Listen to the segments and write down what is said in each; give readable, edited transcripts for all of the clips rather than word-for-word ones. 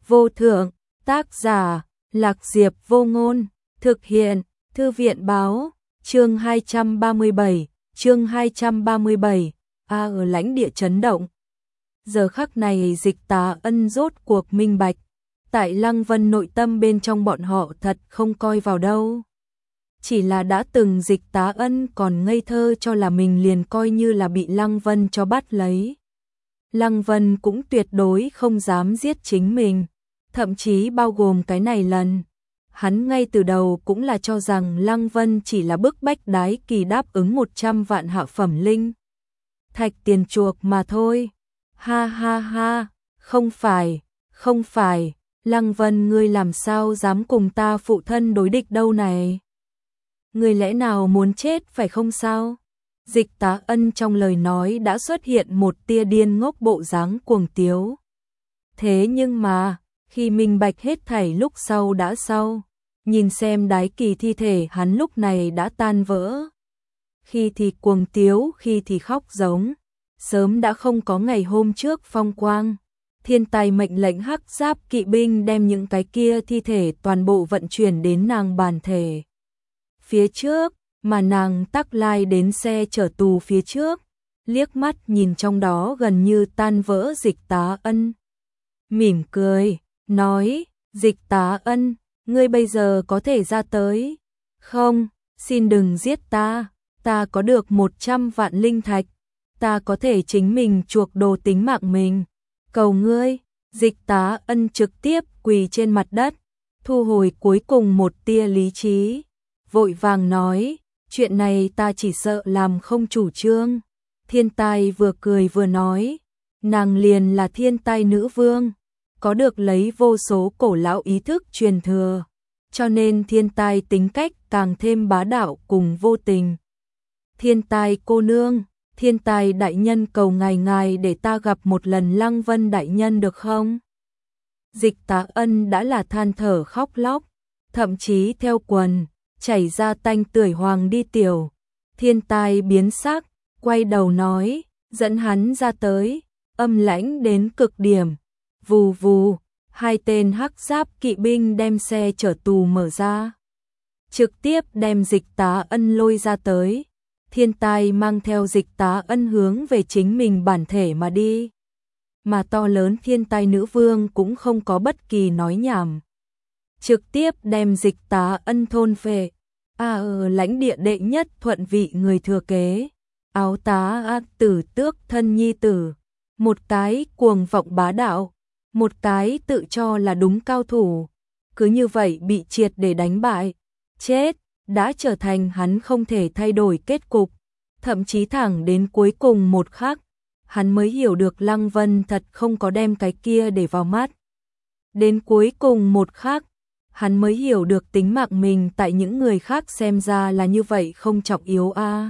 vô thượng, tác giả, Lạc Diệp Vô Ngôn, thực hiện, Thư viện báo, chương 237, ở lãnh địa chấn động. Giờ khắc này Dịch Tá Ân rốt cuộc minh bạch, tại Lăng Vân nội tâm bên trong bọn họ thật không coi vào đâu. Chỉ là đã từng Dịch Tá Ân còn ngây thơ cho là mình liền coi như là bị Lăng Vân cho bắt lấy. Lăng Vân cũng tuyệt đối không dám giết chính mình, thậm chí bao gồm cái này lần. Hắn ngay từ đầu cũng là cho rằng Lăng Vân chỉ là bức bách Đái Kỳ đáp ứng 100 vạn hạ phẩm linh thạch tiền chuộc mà thôi. Ha ha ha, không phải, Lăng Vân ngươi làm sao dám cùng ta phụ thân đối địch đâu này? Ngươi lẽ nào muốn chết phải không sao? Dịch Tá Ân trong lời nói đã xuất hiện một tia điên ngốc bộ dáng cuồng tiếu. Thế nhưng mà, khi minh bạch hết thảy lúc sau đã sau, nhìn xem Đái Kỳ thi thể hắn lúc này đã tan vỡ. Khi thì cuồng tiếu, khi thì khóc giống, sớm đã không có ngày hôm trước phong quang. Thiên Tài mệnh lệnh hắc giáp kỵ binh đem những cái kia thi thể toàn bộ vận chuyển đến nàng bản thể phía trước, mà nàng tắc lai đến xe chở tù phía trước, liếc mắt nhìn trong đó gần như tan vỡ Dịch Tá Ân. Mỉm cười, nói, Dịch Tá Ân, ngươi bây giờ có thể ra tới. Không, xin đừng giết ta có được 100 vạn linh thạch, ta có thể chính mình chuộc đồ tính mạng mình. Cầu ngươi. Dịch Tá Ân trực tiếp quỳ trên mặt đất, thu hồi cuối cùng một tia lý trí, vội vàng nói, chuyện này ta chỉ sợ làm không chủ trương. Thiên Tai vừa cười vừa nói, nàng liền là Thiên Tai nữ vương, có được lấy vô số cổ lão ý thức truyền thừa, cho nên Thiên Tai tính cách càng thêm bá đạo cùng vô tình. Thiên Tai cô nương, Thiên Tài đại nhân cầu ngài để ta gặp một lần Lăng Vân đại nhân được không? Dịch Tá Ân đã là than thở khóc lóc, thậm chí theo quần chảy ra tanh tưởi hoàng đi tiểu. Thiên Tai biến sắc, quay đầu nói, dẫn hắn ra tới, âm lãnh đến cực điểm. Vù vù, hai tên hắc giáp kỵ binh đem xe chở tù mở ra, trực tiếp đem Dịch Tá Ân lôi ra tới. Thiên Tai mang theo Dịch Tá Ân hướng về chính mình bản thể mà đi. Mà to lớn Thiên Tai nữ vương cũng không có bất kỳ nói nhảm, trực tiếp đem Dịch Tá Ân thôn phệ. Ở lãnh địa đệ nhất thuận vị người thừa kế, Áo Tá Tử Tước thân nhi tử, một cái cuồng vọng bá đạo, một cái tự cho là đúng cao thủ, cứ như vậy bị triệt để đánh bại, chết, đã trở thành hắn không thể thay đổi kết cục. Thậm chí thẳng đến cuối cùng một khắc, hắn mới hiểu được Lăng Vân thật không có đem cái kia để vào mắt. Đến cuối cùng một khắc, hắn mới hiểu được tính mạng mình tại những người khác xem ra là như vậy không trọng yếu a.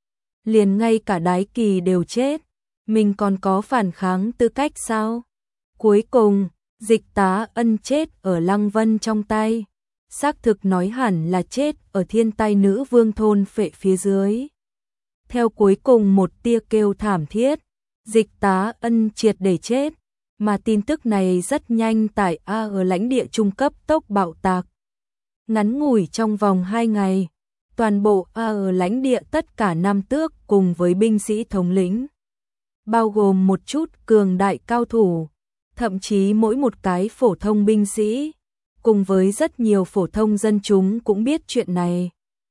Liền ngay cả Đái Kỳ đều chết, mình còn có phản kháng tư cách sao? Cuối cùng, Dịch Tá Ân chết ở Lăng Vân trong tay, xác thực nói hẳn là chết ở Thiên Tai nữ vương thôn phệ phía dưới. Theo cuối cùng một tia kêu thảm thiết, Dịch Tá Ân triệt để chết, mà tin tức này rất nhanh tại ở lãnh địa trung cấp tốc bạo tạc. Ngắn ngủi trong vòng 2 ngày, toàn bộ ở lãnh địa tất cả nam tước cùng với binh sĩ thống lĩnh, bao gồm một chút cường đại cao thủ, thậm chí mỗi một cái phổ thông binh sĩ, cùng với rất nhiều phổ thông dân chúng cũng biết chuyện này.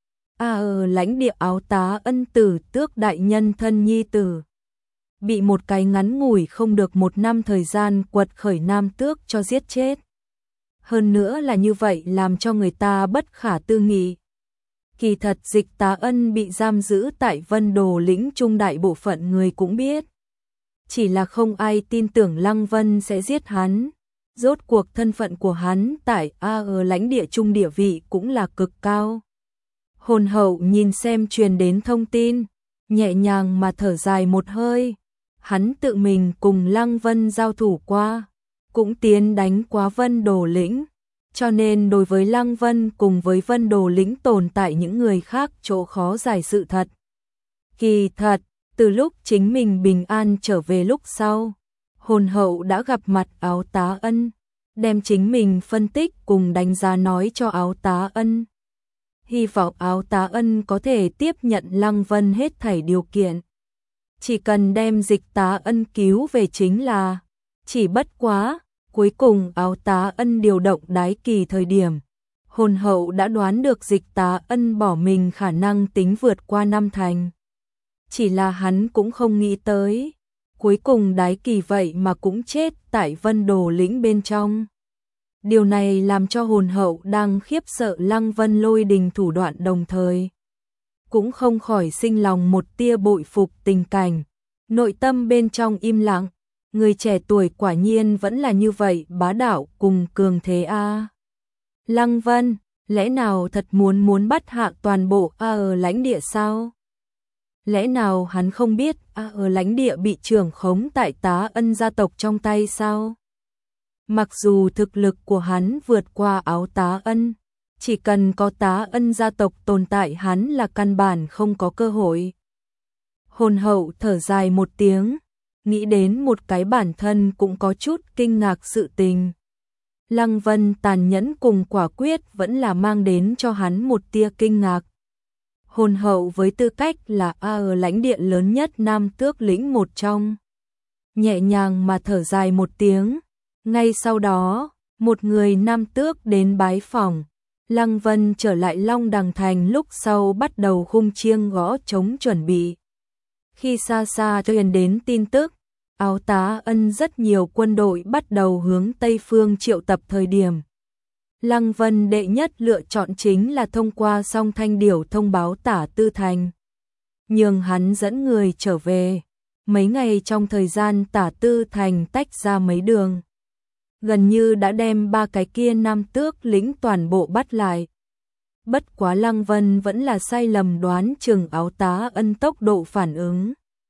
Ở lãnh địa Áo Tá Ân Tử Tước đại nhân thân nhi tử, bị một cái ngắn ngủi không được 1 năm thời gian quật khởi nam tước cho giết chết. Hơn nữa là như vậy làm cho người ta bất khả tư nghị. Kỳ thật Dịch Tá Ân bị giam giữ tại Vân Đồ lĩnh trung đại bộ phận người cũng biết. Chỉ là không ai tin tưởng Lăng Vân sẽ giết hắn. Rốt cuộc thân phận của hắn tại ở lãnh địa trung địa vị cũng là cực cao. Hồn Hậu nhìn xem truyền đến thông tin, nhẹ nhàng mà thở dài một hơi. Hắn tự mình cùng Lăng Vân giao thủ qua, cũng tiến đánh quá Vân Đồ lĩnh, cho nên đối với Lăng Vân cùng với Vân Đồ lĩnh tồn tại những người khác chỗ khó giải sự thật. Kỳ thật, từ lúc chính mình bình an trở về lúc sau, Hồn Hậu đã gặp mặt Áo Tá Ân, đem chính mình phân tích cùng đánh giá nói cho Áo Tá Ân. Hy vọng Áo Tá Ân có thể tiếp nhận Lăng Vân hết thảy điều kiện. Chỉ cần đem Dịch Tá Ân cứu về chính là, chỉ bất quá, cuối cùng Áo Tá Ân điều động đái kỳ thời điểm. Hồn hậu đã đoán được Dịch Tá Ân bỏ mình khả năng tính vượt qua 5 thành. Chỉ là hắn cũng không nghĩ tới. Cuối cùng đái kỳ vậy mà cũng chết tại Vân Đồ lĩnh bên trong. Điều này làm cho hồn hậu đang khiếp sợ Lăng Vân lôi đình thủ đoạn đồng thời. Cũng không khỏi sinh lòng một tia bội phục tình cảnh. Nội tâm bên trong im lặng, người trẻ tuổi quả nhiên vẫn là như vậy bá đạo cùng cường thế a. Lăng Vân, lẽ nào thật muốn bắt hạ toàn bộ ở lãnh địa sao? Lẽ nào hắn không biết ở lãnh địa bị trưởng khống tại Tá Ân gia tộc trong tay sao? Mặc dù thực lực của hắn vượt qua Áo Tá Ân, chỉ cần có Tá Ân gia tộc tồn tại hắn là căn bản không có cơ hội. Hồn hậu thở dài một tiếng, nghĩ đến một cái bản thân cũng có chút kinh ngạc sự tình. Lăng Vân tàn nhẫn cùng quả quyết vẫn là mang đến cho hắn một tia kinh ngạc. Hồn hậu với tư cách là ở lãnh địa lớn nhất Nam Tước lĩnh một trong. Nhẹ nhàng mà thở dài một tiếng. Ngay sau đó, một người Nam Tước đến bái phỏng. Lăng Vân trở lại Long Đằng Thành lúc sau bắt đầu khung chiêng gõ trống chuẩn bị. Khi xa xa truyền đến tin tức, Áo Tá Ân rất nhiều quân đội bắt đầu hướng Tây Phương triệu tập thời điểm. Lăng Vân đệ nhất lựa chọn chính là thông qua Song Thanh Điểu thông báo Tả Tư Thành. Nhưng hắn dẫn người trở về. Mấy ngày trong thời gian Tả Tư Thành tách ra mấy đường. Gần như đã đem 3 cái kia Nam Tước lĩnh toàn bộ bắt lại. Bất quá Lăng Vân vẫn là sai lầm đoán chừng Áo Tá Ân tốc độ phản ứng.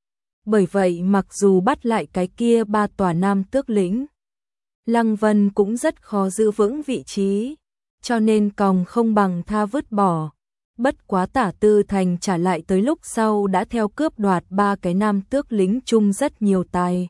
Bởi vậy mặc dù bắt lại cái kia 3 tòa Nam Tước lĩnh, Lăng Vân cũng rất khó giữ vững vị trí, cho nên còng không bằng tha vứt bỏ. Bất quá Tả Tư Thành trả lại tới lúc sau đã theo cướp đoạt 3 cái Nam Tước lính chung rất nhiều tài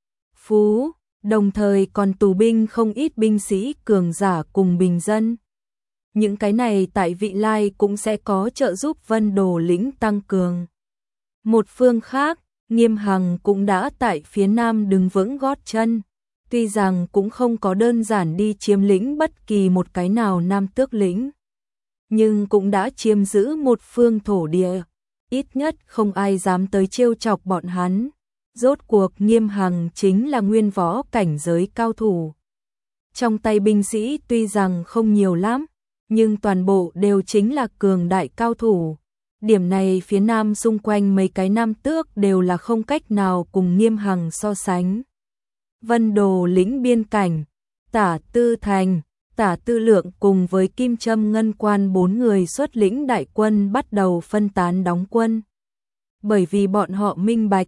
phú, đồng thời còn tù binh không ít binh sĩ cường giả cùng bình dân. Những cái này tại vị lai cũng sẽ có trợ giúp Vân Đồ lĩnh tăng cường. Một phương khác, Nghiêm Hằng cũng đã tại phía nam đứng vững gót chân. Tuy rằng cũng không có đơn giản đi chiếm lĩnh bất kỳ một cái nào Nam Tước lĩnh, nhưng cũng đã chiếm giữ một phương thổ địa, ít nhất không ai dám tới trêu chọc bọn hắn. Rốt cuộc Nghiêm Hằng chính là nguyên võ cảnh giới cao thủ. Trong tay binh sĩ tuy rằng không nhiều lắm, nhưng toàn bộ đều chính là cường đại cao thủ. Điểm này phía nam xung quanh mấy cái Nam Tước đều là không cách nào cùng Nghiêm Hằng so sánh. Vân Đồ lĩnh biên cảnh, Tả Tư Thành, Tả Tư Lượng cùng với Kim Trâm Ngân Quan 4 người xuất lĩnh đại quân bắt đầu phân tán đóng quân. Bởi vì bọn họ minh bạch,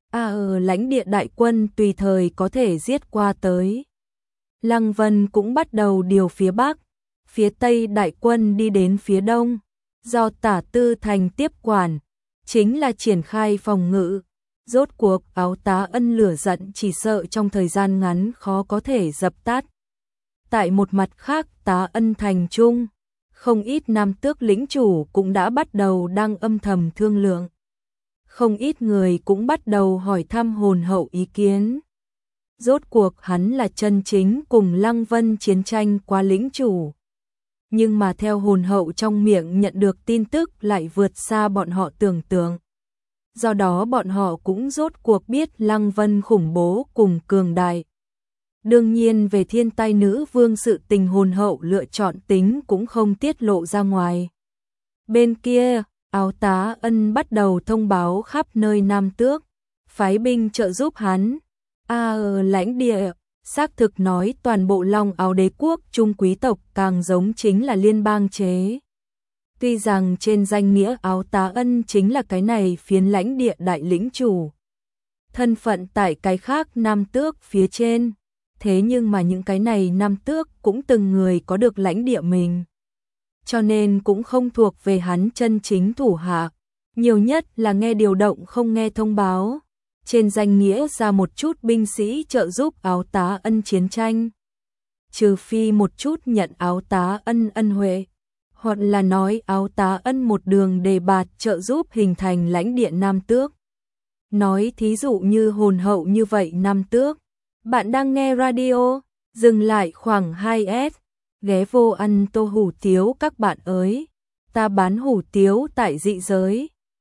ở lãnh địa đại quân tùy thời có thể giết qua tới. Lăng Vân cũng bắt đầu điều phía Bắc, phía Tây đại quân đi đến phía Đông, do Tả Tư Thành tiếp quản, chính là triển khai phòng ngự. Rốt cuộc Áo Tá Ân lửa giận chỉ sợ trong thời gian ngắn khó có thể dập tắt. Tại một mặt khác Tá Ân Thành Trung, không ít Nam Tước lĩnh chủ cũng đã bắt đầu đang âm thầm thương lượng. Không ít người cũng bắt đầu hỏi thăm hồn hậu ý kiến. Rốt cuộc hắn là chân chính cùng Lăng Vân chiến tranh qua lĩnh chủ. Nhưng mà theo hồn hậu trong miệng nhận được tin tức lại vượt xa bọn họ tưởng tượng. Do đó bọn họ cũng rốt cuộc biết Lăng Vân khủng bố cùng cường đại. Đương nhiên về thiên tai nữ vương sự tình hồn hậu lựa chọn tính cũng không tiết lộ ra ngoài. Bên kia, Áo Tá Ân bắt đầu thông báo khắp nơi Nam Tước, phái binh trợ giúp hắn. Ở lãnh địa, xác thực nói toàn bộ Long Áo đế quốc trung quý tộc càng giống chính là liên bang chế. Tuy rằng trên danh nghĩa Áo Tá Ân chính là cái này phiến lãnh địa đại lĩnh chủ. Thân phận tại cái khác Nam Tước phía trên. Thế nhưng mà những cái này Nam Tước cũng từng người có được lãnh địa mình. Cho nên cũng không thuộc về hắn chân chính thủ hạ. Nhiều nhất là nghe điều động không nghe thông báo. Trên danh nghĩa ra một chút binh sĩ trợ giúp Áo Tá Ân chiến tranh. trừ phi một chút nhận Áo Tá Ân ân huệ, hoặc là nói Áo Tá Ân một đường đề bạt trợ giúp hình thành lãnh địa Nam Tước. Nói thí dụ như hồn hậu như vậy Nam Tước. Bạn đang nghe radio, dừng lại khoảng 2S, ghé vô ăn tô hủ tiếu các bạn ơi. Ta bán hủ tiếu tại dị giới.